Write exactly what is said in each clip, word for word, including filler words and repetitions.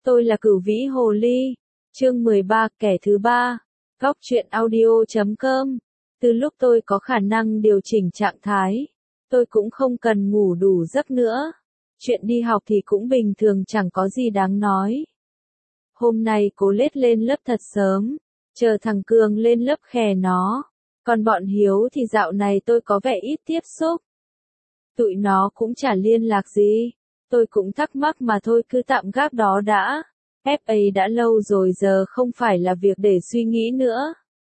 Tôi là Cửu Vĩ Hồ Ly. Chương mười ba, kẻ thứ ba. Góc truyện audio chấm com. Từ lúc tôi có khả năng điều chỉnh trạng thái, tôi cũng không cần ngủ đủ giấc nữa. Chuyện đi học thì cũng bình thường, chẳng có gì đáng nói. Hôm nay cố lết lên lớp thật sớm, chờ thằng Cường lên lớp khè nó. Còn bọn Hiếu thì dạo này tôi có vẻ ít tiếp xúc. Tụi nó cũng chả liên lạc gì. Tôi cũng thắc mắc mà thôi, cứ tạm gác đó đã. ép a đã lâu rồi, giờ không phải là việc để suy nghĩ nữa.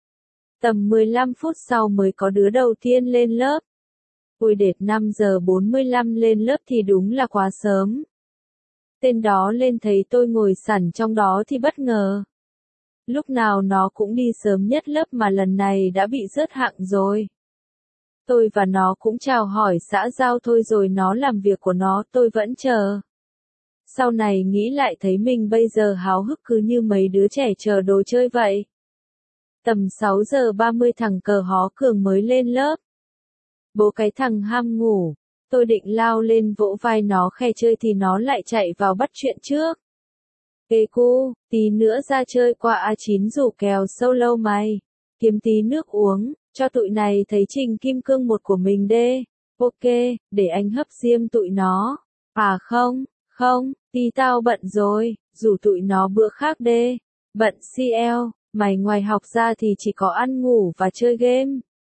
Tầm mười lăm phút sau mới có đứa đầu tiên lên lớp. Ôi đệt, năm giờ bốn mươi lăm lên lớp thì đúng là quá sớm. Tên đó lên thấy tôi ngồi sẵn trong đó thì bất ngờ. Lúc nào nó cũng đi sớm nhất lớp mà lần này đã bị rớt hạng rồi. Tôi và nó cũng chào hỏi xã giao thôi rồi nó làm việc của nó, tôi vẫn chờ. Sau này nghĩ lại thấy mình bây giờ háo hức cứ như mấy đứa trẻ chờ đồ chơi vậy. Tầm sáu giờ ba mươi thằng Cờ Hó Cường mới lên lớp. Bố cái thằng ham ngủ, tôi định lao lên vỗ vai nó khe chơi thì nó lại chạy vào bắt chuyện trước. Ê cu, tí nữa ra chơi qua a chín rủ kèo solo mày. Kiếm tí nước uống, cho tụi này thấy Trình Kim Cương một của mình đê. Ok, để anh hấp diêm tụi nó. À không, không, tí tao bận rồi, rủ tụi nó bữa khác đê. Bận xê lờ, mày ngoài học ra thì chỉ có ăn ngủ và chơi game.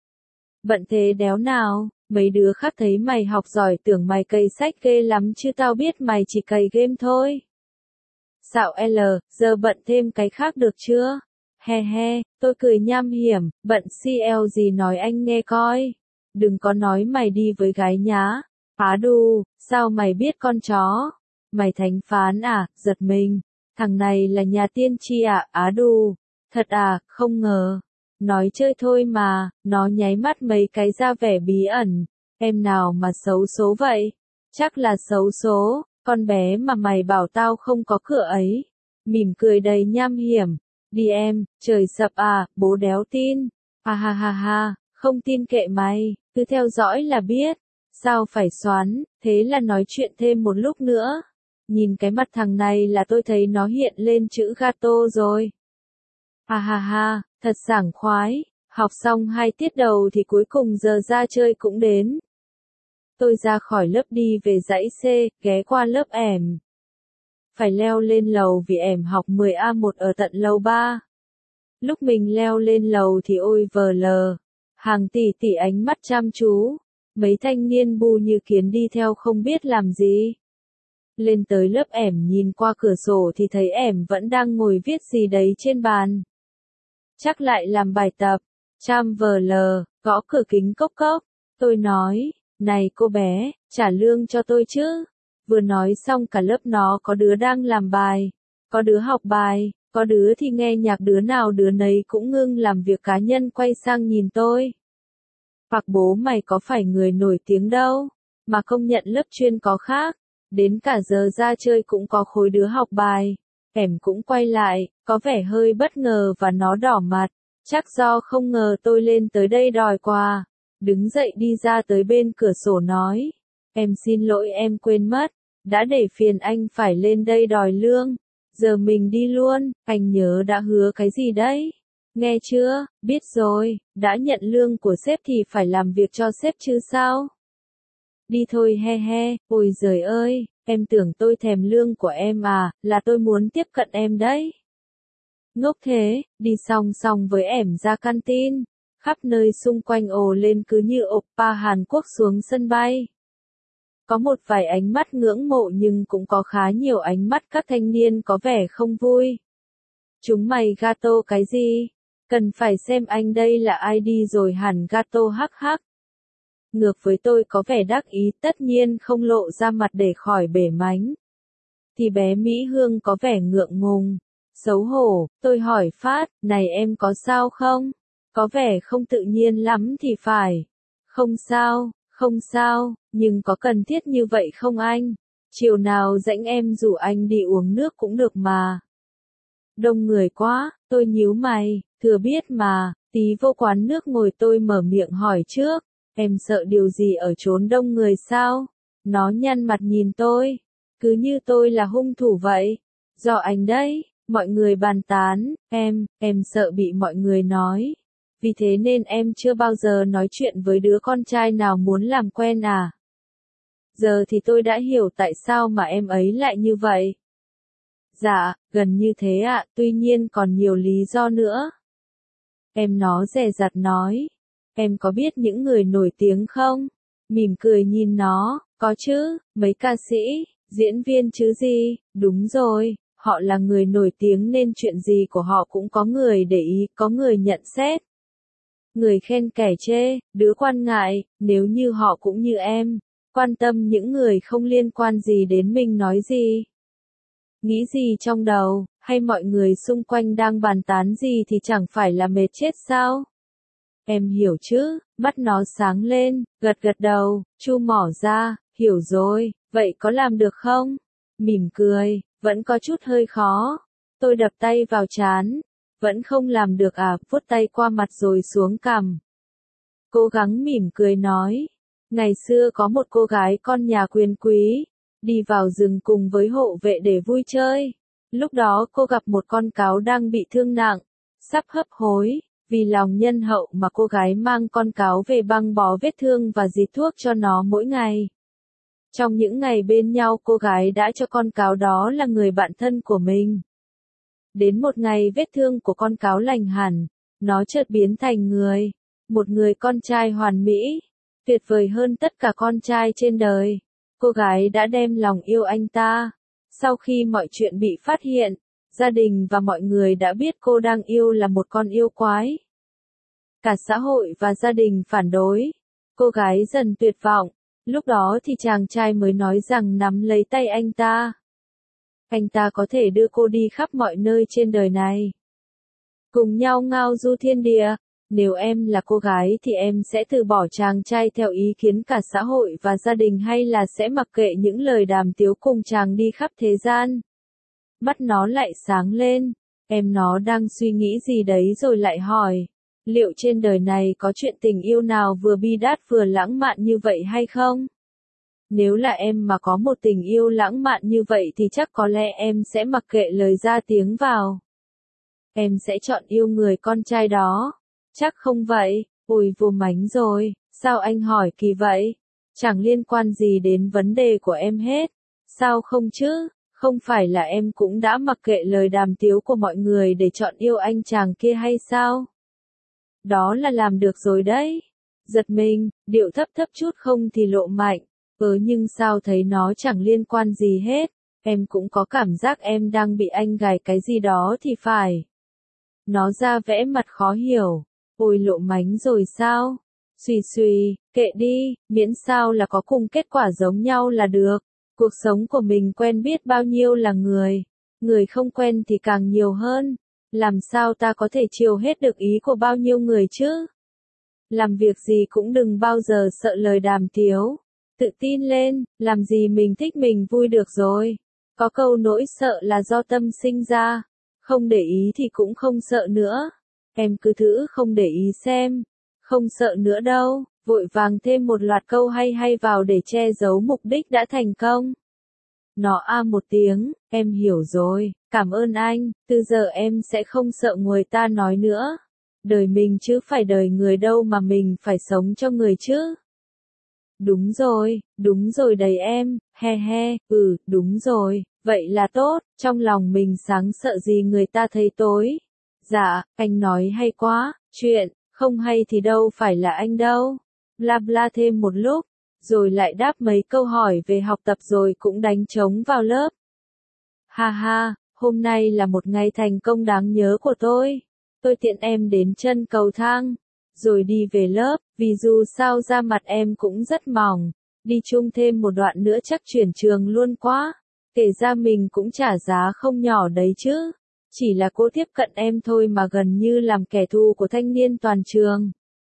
Bận thế đéo nào, mấy đứa khác thấy mày học giỏi tưởng mày cày sách ghê lắm chứ tao biết mày chỉ cày game thôi. Xạo L, giờ bận thêm cái khác được chưa? He he, tôi cười nham hiểm, bận xê lờ gì nói anh nghe coi. Đừng có nói mày đi với gái nhá. Á đù, sao mày biết con chó? Mày thánh phán à, giật mình. Thằng này là nhà tiên tri à, á đù. Thật à, không ngờ. Nói chơi thôi mà, nó nháy mắt mấy cái ra vẻ bí ẩn. Em nào mà xấu số vậy? Chắc là xấu số, con bé mà mày bảo tao không có cửa ấy. Mỉm cười đầy nham hiểm. Đi em, trời sập à, bố đéo tin. À ha ha ha, không tin kệ mày, cứ theo dõi là biết. Sao phải xoắn, thế là nói chuyện thêm một lúc nữa. Nhìn cái mặt thằng này là tôi thấy nó hiện lên chữ gato rồi. À ha ha, thật sảng khoái. Học xong hai tiết đầu thì cuối cùng giờ ra chơi cũng đến. Tôi ra khỏi lớp đi về dãy C, ghé qua lớp ẻm. Phải leo lên lầu vì ẻm học mười A một ở tận lầu ba. Lúc mình leo lên lầu thì ôi vờ lờ. Hàng tỷ tỷ ánh mắt chăm chú. Mấy thanh niên bu như kiến đi theo không biết làm gì. Lên tới lớp ẻm nhìn qua cửa sổ thì thấy ẻm vẫn đang ngồi viết gì đấy trên bàn. Chắc lại làm bài tập. Cham vờ lờ, gõ cửa kính cốc cốc. Tôi nói, này cô bé, trả lương cho tôi chứ. Vừa nói xong cả lớp nó có đứa đang làm bài, có đứa học bài, có đứa thì nghe nhạc, đứa nào đứa nấy cũng ngưng làm việc cá nhân quay sang nhìn tôi. Hoặc bố mày có phải người nổi tiếng đâu, mà công nhận lớp chuyên có khác, đến cả giờ ra chơi cũng có khối đứa học bài. Ẻm cũng quay lại, có vẻ hơi bất ngờ và nó đỏ mặt, chắc do không ngờ tôi lên tới đây đòi quà. Đứng dậy đi ra tới bên cửa sổ nói, em xin lỗi em quên mất, đã để phiền anh phải lên đây đòi lương, giờ mình đi luôn, anh nhớ đã hứa cái gì đấy, nghe chưa, biết rồi, đã nhận lương của sếp thì phải làm việc cho sếp chứ sao? Đi thôi he he, ôi giời ơi, em tưởng tôi thèm lương của em à, là tôi muốn tiếp cận em đấy. Ngốc thế, đi song song với ẻm ra canteen. Khắp nơi xung quanh ồ lên cứ như oppa Hàn Quốc xuống sân bay. Có một vài ánh mắt ngưỡng mộ nhưng cũng có khá nhiều ánh mắt các thanh niên có vẻ không vui. Chúng mày gato cái gì? Cần phải xem anh đây là ai đi rồi hẳn gato hắc hắc. Ngược với tôi có vẻ đắc ý, tất nhiên không lộ ra mặt để khỏi bể mánh. Thì bé Mỹ Hương có vẻ ngượng ngùng, xấu hổ, tôi hỏi phát, này em có sao không? Có vẻ không tự nhiên lắm thì phải. Không sao, không sao, nhưng có cần thiết như vậy không anh? Chiều nào rảnh em rủ anh đi uống nước cũng được mà. Đông người quá, tôi nhíu mày, thừa biết mà, tí vô quán nước ngồi tôi mở miệng hỏi trước. Em sợ điều gì ở chốn đông người sao? Nó nhăn mặt nhìn tôi, cứ như tôi là hung thủ vậy. Do anh đấy, mọi người bàn tán, em, em sợ bị mọi người nói. Vì thế nên em chưa bao giờ nói chuyện với đứa con trai nào muốn làm quen à? Giờ thì tôi đã hiểu tại sao mà em ấy lại như vậy. Dạ, gần như thế ạ, tuy nhiên còn nhiều lý do nữa. Em nó dè dặt nói. Em có biết những người nổi tiếng không? Mỉm cười nhìn nó, có chứ, mấy ca sĩ, diễn viên chứ gì, đúng rồi, họ là người nổi tiếng nên chuyện gì của họ cũng có người để ý, có người nhận xét. Người khen kẻ chê, đứa quan ngại, nếu như họ cũng như em, quan tâm những người không liên quan gì đến mình nói gì. Nghĩ gì trong đầu, hay mọi người xung quanh đang bàn tán gì thì chẳng phải là mệt chết sao? Em hiểu chứ, mắt nó sáng lên, gật gật đầu, chu mỏ ra, hiểu rồi, vậy có làm được không? Mỉm cười, vẫn có chút hơi khó. Tôi đập tay vào trán, vẫn không làm được à, vuốt tay qua mặt rồi xuống cằm. Cố gắng mỉm cười nói, ngày xưa có một cô gái con nhà quyền quý, đi vào rừng cùng với hộ vệ để vui chơi. Lúc đó cô gặp một con cáo đang bị thương nặng, sắp hấp hối. Vì lòng nhân hậu mà cô gái mang con cáo về băng bó vết thương và dì thuốc cho nó mỗi ngày. Trong những ngày bên nhau cô gái đã cho con cáo đó là người bạn thân của mình. Đến một ngày vết thương của con cáo lành hẳn, nó chợt biến thành người. Một người con trai hoàn mỹ, tuyệt vời hơn tất cả con trai trên đời. Cô gái đã đem lòng yêu anh ta. Sau khi mọi chuyện bị phát hiện, gia đình và mọi người đã biết cô đang yêu là một con yêu quái. Cả xã hội và gia đình phản đối. Cô gái dần tuyệt vọng. Lúc đó thì chàng trai mới nói rằng nắm lấy tay anh ta. Anh ta có thể đưa cô đi khắp mọi nơi trên đời này. Cùng nhau ngao du thiên địa. Nếu em là cô gái thì em sẽ từ bỏ chàng trai theo ý kiến cả xã hội và gia đình hay là sẽ mặc kệ những lời đàm tiếu cùng chàng đi khắp thế gian. Mắt nó lại sáng lên. Em nó đang suy nghĩ gì đấy rồi lại hỏi. Liệu trên đời này có chuyện tình yêu nào vừa bi đát vừa lãng mạn như vậy hay không? Nếu là em mà có một tình yêu lãng mạn như vậy thì chắc có lẽ em sẽ mặc kệ lời ra tiếng vào. Em sẽ chọn yêu người con trai đó. Chắc không vậy, ôi vô mánh rồi, sao anh hỏi kỳ vậy? Chẳng liên quan gì đến vấn đề của em hết. Sao không chứ? Không phải là em cũng đã mặc kệ lời đàm tiếu của mọi người để chọn yêu anh chàng kia hay sao? Đó là làm được rồi đấy. Giật mình, điệu thấp thấp chút không thì lộ mạnh. Ừ nhưng sao thấy nó chẳng liên quan gì hết. Em cũng có cảm giác em đang bị anh gài cái gì đó thì phải. Nó ra vẽ mặt khó hiểu. Ôi lộ mánh rồi sao? Xùy xùy, kệ đi, miễn sao là có cùng kết quả giống nhau là được. Cuộc sống của mình quen biết bao nhiêu là người. Người không quen thì càng nhiều hơn. Làm sao ta có thể chiều hết được ý của bao nhiêu người chứ? Làm việc gì cũng đừng bao giờ sợ lời đàm tiếu. Tự tin lên, làm gì mình thích mình vui được rồi. Có câu nỗi sợ là do tâm sinh ra. Không để ý thì cũng không sợ nữa. Em cứ thử không để ý xem. Không sợ nữa đâu, vội vàng thêm một loạt câu hay hay vào để che giấu mục đích đã thành công. Nó a một tiếng, em hiểu rồi, cảm ơn anh, từ giờ em sẽ không sợ người ta nói nữa. Đời mình chứ phải đời người đâu mà mình phải sống cho người chứ. Đúng rồi, đúng rồi đầy em, he he, ừ, đúng rồi, vậy là tốt, trong lòng mình sáng sợ gì người ta thấy tối. Dạ, anh nói hay quá, chuyện, không hay thì đâu phải là anh đâu. Bla bla thêm một lúc, rồi lại đáp mấy câu hỏi về học tập rồi cũng đánh trống vào lớp. Ha ha, hôm nay là một ngày thành công đáng nhớ của tôi. Tôi tiện em đến chân cầu thang, rồi đi về lớp, vì dù sao da mặt em cũng rất mỏng. Đi chung thêm một đoạn nữa chắc chuyển trường luôn quá. Kể ra mình cũng trả giá không nhỏ đấy chứ. Chỉ là cô tiếp cận em thôi mà gần như làm kẻ thù của thanh niên toàn trường.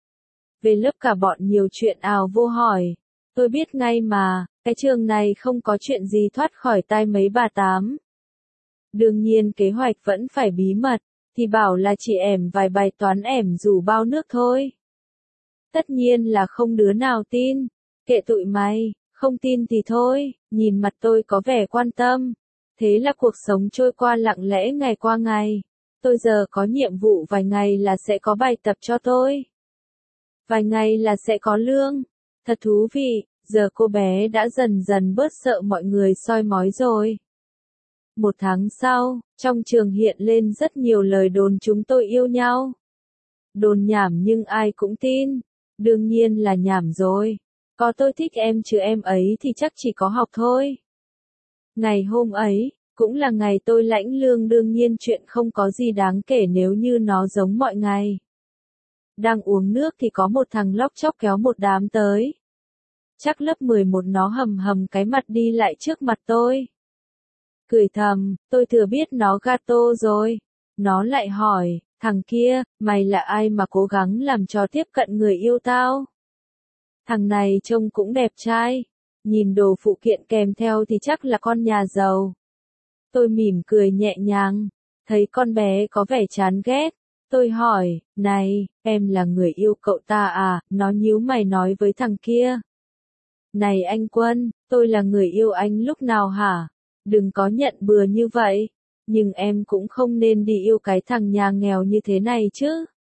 Về lớp cả bọn nhiều chuyện ào vô hỏi. Tôi biết ngay mà, cái trường này không có chuyện gì thoát khỏi tai mấy bà tám. Đương nhiên kế hoạch vẫn phải bí mật, thì bảo là chỉ ẻm vài bài toán ẻm rủ bao nước thôi. Tất nhiên là không đứa nào tin. Kệ tụi mày, không tin thì thôi, nhìn mặt tôi có vẻ quan tâm. Thế là cuộc sống trôi qua lặng lẽ ngày qua ngày. Tôi giờ có nhiệm vụ vài ngày là sẽ có bài tập cho tôi. Vài ngày là sẽ có lương. Thật thú vị, giờ cô bé đã dần dần bớt sợ mọi người soi mói rồi. Một tháng sau, trong trường hiện lên rất nhiều lời đồn chúng tôi yêu nhau. Đồn nhảm nhưng ai cũng tin. Đương nhiên là nhảm rồi. Có tôi thích em chứ em ấy thì chắc chỉ có học thôi. Ngày hôm ấy, cũng là ngày tôi lãnh lương, đương nhiên chuyện không có gì đáng kể nếu như nó giống mọi ngày. Đang uống nước thì có một thằng lóc chóc kéo một đám tới. Chắc lớp mười một nó hầm hầm cái mặt đi lại trước mặt tôi. Cười thầm, tôi thừa biết nó gato rồi. Nó lại hỏi, thằng kia, mày là ai mà cố gắng làm cho tiếp cận người yêu tao? Thằng này trông cũng đẹp trai. Nhìn đồ phụ kiện kèm theo thì chắc là con nhà giàu. Tôi mỉm cười nhẹ nhàng. Thấy con bé có vẻ chán ghét. Tôi hỏi, này, em là người yêu cậu ta à? Nó nhíu mày nói với thằng kia. Này anh Quân, tôi là người yêu anh lúc nào hả? Đừng có nhận bừa như vậy. Nhưng em cũng không nên đi yêu cái thằng nhà nghèo như thế này chứ.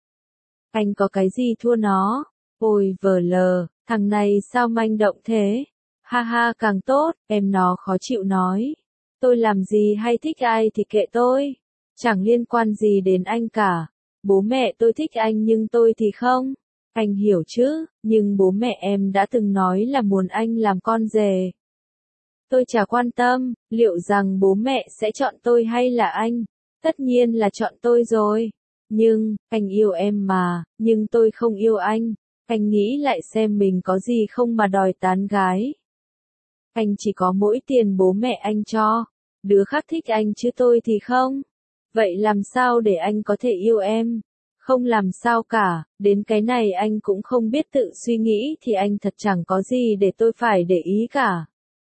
Anh có cái gì thua nó? Ôi vờ lờ, thằng này sao manh động thế? Ha ha càng tốt, em nó khó chịu nói. Tôi làm gì hay thích ai thì kệ tôi. Chẳng liên quan gì đến anh cả. Bố mẹ tôi thích anh nhưng tôi thì không. Anh hiểu chứ, nhưng bố mẹ em đã từng nói là muốn anh làm con rể. Tôi chả quan tâm, liệu rằng bố mẹ sẽ chọn tôi hay là anh? Tất nhiên là chọn tôi rồi. Nhưng, anh yêu em mà, nhưng tôi không yêu anh. Anh nghĩ lại xem mình có gì không mà đòi tán gái. Anh chỉ có mỗi tiền bố mẹ anh cho. Đứa khác thích anh chứ tôi thì không. Vậy làm sao để anh có thể yêu em? Không làm sao cả, đến cái này anh cũng không biết tự suy nghĩ thì anh thật chẳng có gì để tôi phải để ý cả.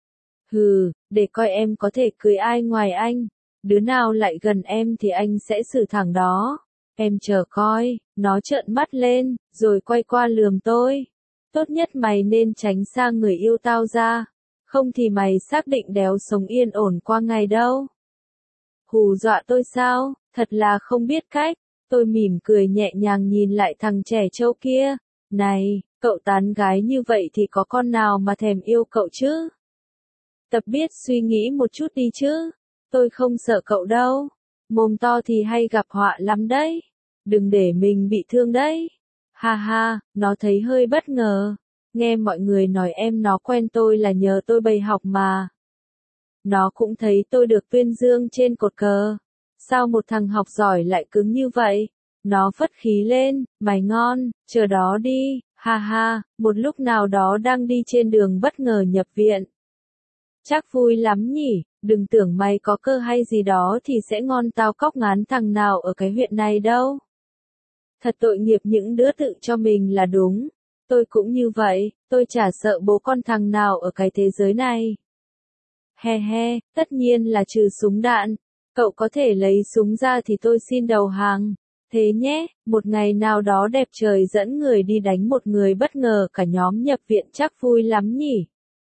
Hừ, để coi em có thể cưới ai ngoài anh. Đứa nào lại gần em thì anh sẽ xử thẳng đó. Em chờ coi, nó trợn mắt lên, rồi quay qua lườm tôi. Tốt nhất mày nên tránh xa người yêu tao ra. Không thì mày xác định đéo sống yên ổn qua ngày đâu. Hù dọa tôi sao, thật là không biết cách. Tôi mỉm cười nhẹ nhàng nhìn lại thằng trẻ trâu kia. Này, cậu tán gái như vậy thì có con nào mà thèm yêu cậu chứ? Tập biết suy nghĩ một chút đi chứ. Tôi không sợ cậu đâu. Mồm to thì hay gặp họa lắm đấy. Đừng để mình bị thương đấy. Ha ha, nó thấy hơi bất ngờ. Nghe mọi người nói em nó quen tôi là nhờ tôi bày học mà. Nó cũng thấy tôi được tuyên dương trên cột cờ. Sao một thằng học giỏi lại cứng như vậy? Nó phất khí lên, mày ngon, chờ đó đi, ha ha, một lúc nào đó đang đi trên đường bất ngờ nhập viện. Chắc vui lắm nhỉ, đừng tưởng mày có cơ hay gì đó thì sẽ ngon tao cóc ngán thằng nào ở cái huyện này đâu. Thật tội nghiệp những đứa tự cho mình là đúng. Tôi cũng như vậy, tôi chả sợ bố con thằng nào ở cái thế giới này. He he, tất nhiên là trừ súng đạn. Cậu có thể lấy súng ra thì tôi xin đầu hàng. Thế nhé, một ngày nào đó đẹp trời dẫn người đi đánh một người bất ngờ cả nhóm nhập viện chắc vui lắm nhỉ.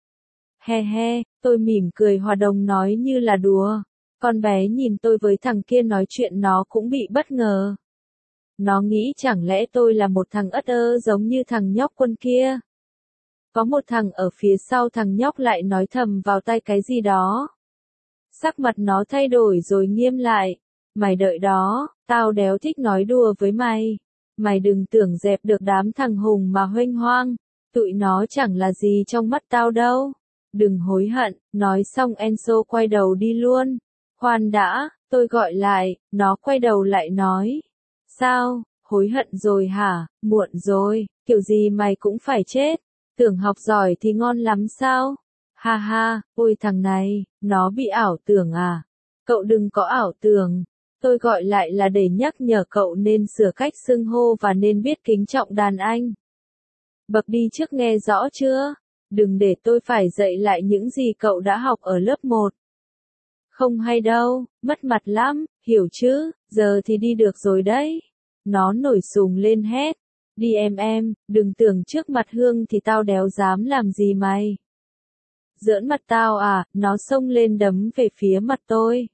He he, tôi mỉm cười hòa đồng nói như là đùa. Con bé nhìn tôi với thằng kia nói chuyện nó cũng bị bất ngờ. Nó nghĩ chẳng lẽ tôi là một thằng ất ơ giống như thằng nhóc Quân kia. Có một thằng ở phía sau thằng nhóc lại nói thầm vào tai cái gì đó. Sắc mặt nó thay đổi rồi nghiêm lại. Mày đợi đó, tao đéo thích nói đùa với mày. Mày đừng tưởng dẹp được đám thằng hùng mà huênh hoang. Tụi nó chẳng là gì trong mắt tao đâu. Đừng hối hận, nói xong Enzo quay đầu đi luôn. Khoan đã, tôi gọi lại, nó quay đầu lại nói. Sao, hối hận rồi hả, muộn rồi, kiểu gì mày cũng phải chết. Tưởng học giỏi thì ngon lắm sao? Ha ha, ôi thằng này, nó bị ảo tưởng à? Cậu đừng có ảo tưởng. Tôi gọi lại là để nhắc nhở cậu nên sửa cách xưng hô và nên biết kính trọng đàn anh. Bậc đi trước nghe rõ chưa? Đừng để tôi phải dạy lại những gì cậu đã học ở lớp một. Không hay đâu, mất mặt lắm, hiểu chứ, giờ thì đi được rồi đấy. Nó nổi sùng lên hét. Đi em em, đừng tưởng trước mặt Hương thì tao đéo dám làm gì mày. Giỡn mặt tao à, nó xông lên đấm về phía mặt tôi.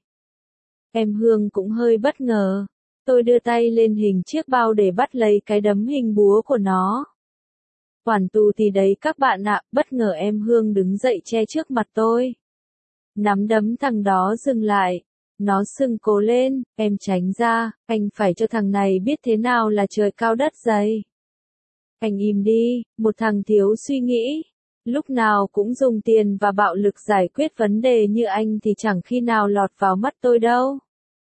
Em Hương cũng hơi bất ngờ. Tôi đưa tay lên hình chiếc bao để bắt lấy cái đấm hình búa của nó. Quản tù thì đấy các bạn ạ, bất ngờ em Hương đứng dậy che trước mặt tôi. Nắm đấm thằng đó dừng lại. Nó sưng cố lên, em tránh ra, anh phải cho thằng này biết thế nào là trời cao đất dày. Anh im đi, một thằng thiếu suy nghĩ. Lúc nào cũng dùng tiền và bạo lực giải quyết vấn đề như anh thì chẳng khi nào lọt vào mắt tôi đâu.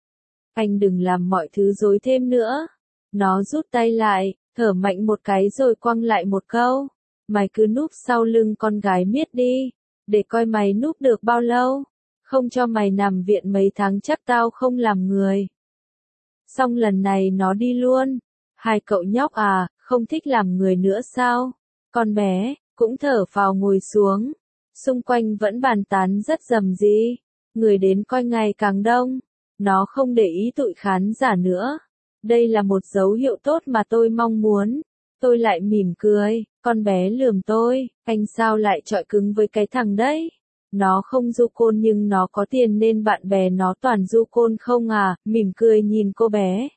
Anh đừng làm mọi thứ rối thêm nữa. Nó rút tay lại, thở mạnh một cái rồi quăng lại một câu. Mày cứ núp sau lưng con gái miết đi, để coi mày núp được bao lâu. Không cho mày nằm viện mấy tháng chắc tao không làm người. Xong lần này nó đi luôn. Hai cậu nhóc à, không thích làm người nữa sao? Con bé cũng thở phào ngồi xuống. Xung quanh vẫn bàn tán rất rầm rĩ. Người đến coi ngày càng đông. Nó không để ý tụi khán giả nữa. Đây là một dấu hiệu tốt mà tôi mong muốn. Tôi lại mỉm cười. Con bé lườm tôi. Anh sao lại chọi cứng với cái thằng đấy? Nó không du côn nhưng nó có tiền nên bạn bè nó toàn du côn không à? Mỉm cười nhìn cô bé.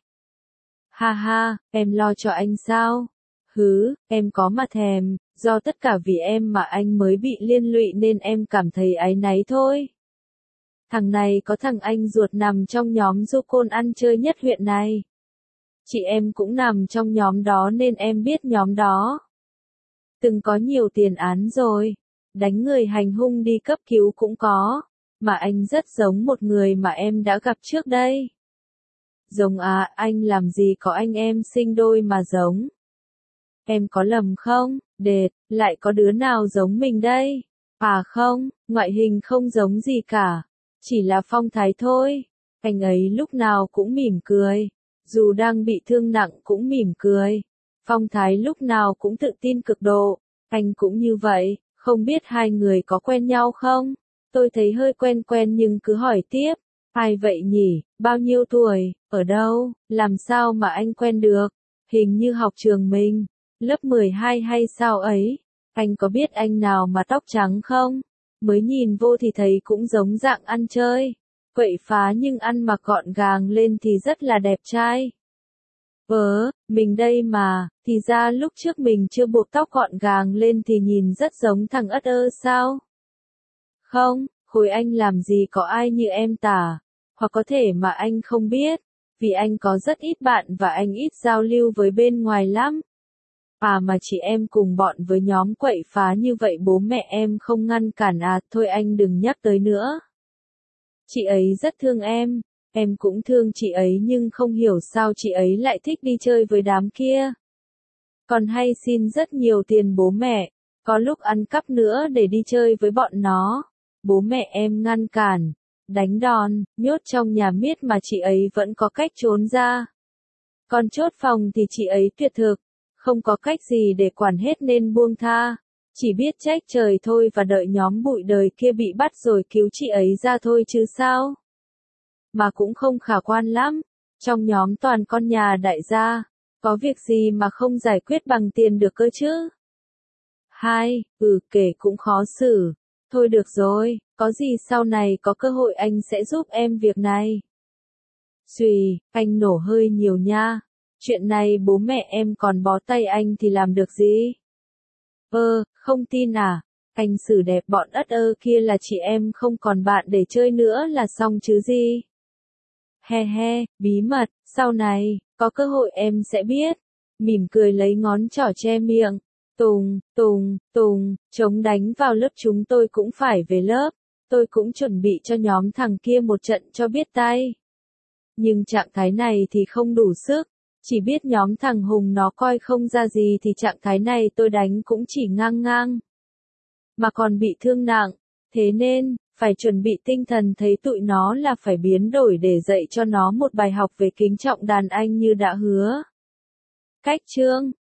Ha ha, em lo cho anh sao? Hứ, em có mà thèm. Do tất cả vì em mà anh mới bị liên lụy nên em cảm thấy áy náy thôi. Thằng này có thằng anh ruột nằm trong nhóm du côn ăn chơi nhất huyện này. Chị em cũng nằm trong nhóm đó nên em biết nhóm đó. Từng có nhiều tiền án rồi. Đánh người hành hung đi cấp cứu cũng có. Mà anh rất giống một người mà em đã gặp trước đây. Giống à, anh làm gì có anh em sinh đôi mà giống. Em có lầm không? Đệt, lại có đứa nào giống mình đây? À không, ngoại hình không giống gì cả. Chỉ là phong thái thôi. Anh ấy lúc nào cũng mỉm cười. Dù đang bị thương nặng cũng mỉm cười. Phong thái lúc nào cũng tự tin cực độ. Anh cũng như vậy. Không biết hai người có quen nhau không? Tôi thấy hơi quen quen nhưng cứ hỏi tiếp. Ai vậy nhỉ? Bao nhiêu tuổi? Ở đâu? Làm sao mà anh quen được? Hình như học trường mình. Lớp mười hai hay sao ấy? Anh có biết anh nào mà tóc trắng không? Mới nhìn vô thì thấy cũng giống dạng ăn chơi. Quậy phá nhưng ăn mặc gọn gàng lên thì rất là đẹp trai. Vớ, mình đây mà, thì ra lúc trước mình chưa buộc tóc gọn gàng lên thì nhìn rất giống thằng ất ơ sao? Không, khối anh làm gì có ai như em tả. Hoặc có thể mà anh không biết, vì anh có rất ít bạn và anh ít giao lưu với bên ngoài lắm. À mà chị em cùng bọn với nhóm quậy phá như vậy bố mẹ em không ngăn cản à, thôi anh đừng nhắc tới nữa. Chị ấy rất thương em, em cũng thương chị ấy nhưng không hiểu sao chị ấy lại thích đi chơi với đám kia. Còn hay xin rất nhiều tiền bố mẹ, có lúc ăn cắp nữa để đi chơi với bọn nó. Bố mẹ em ngăn cản, đánh đòn, nhốt trong nhà miết mà chị ấy vẫn có cách trốn ra. Còn chốt phòng thì chị ấy tuyệt thực, không có cách gì để quản hết nên buông tha. Chỉ biết trách trời thôi và đợi nhóm bụi đời kia bị bắt rồi cứu chị ấy ra thôi chứ sao. Mà cũng không khả quan lắm. Trong nhóm toàn con nhà đại gia. Có việc gì mà không giải quyết bằng tiền được cơ chứ? Hai, ừ kể cũng khó xử. Thôi được rồi, có gì sau này có cơ hội anh sẽ giúp em việc này. Xùy, anh nổ hơi nhiều nha. Chuyện này bố mẹ em còn bó tay anh thì làm được gì? Ơ, không tin à? Anh xử đẹp bọn ất ơ kia là chị em không còn bạn để chơi nữa là xong chứ gì? He he, bí mật, sau này, có cơ hội em sẽ biết. Mỉm cười lấy ngón trỏ che miệng. Tùng, tùng, tùng, chống đánh vào lớp chúng tôi cũng phải về lớp. Tôi cũng chuẩn bị cho nhóm thằng kia một trận cho biết tay. Nhưng trạng thái này thì không đủ sức. Chỉ biết nhóm thằng Hùng nó coi không ra gì thì trạng thái này tôi đánh cũng chỉ ngang ngang. Mà còn bị thương nặng. Thế nên, phải chuẩn bị tinh thần thấy tụi nó là phải biến đổi để dạy cho nó một bài học về kính trọng đàn anh như đã hứa. Cách chương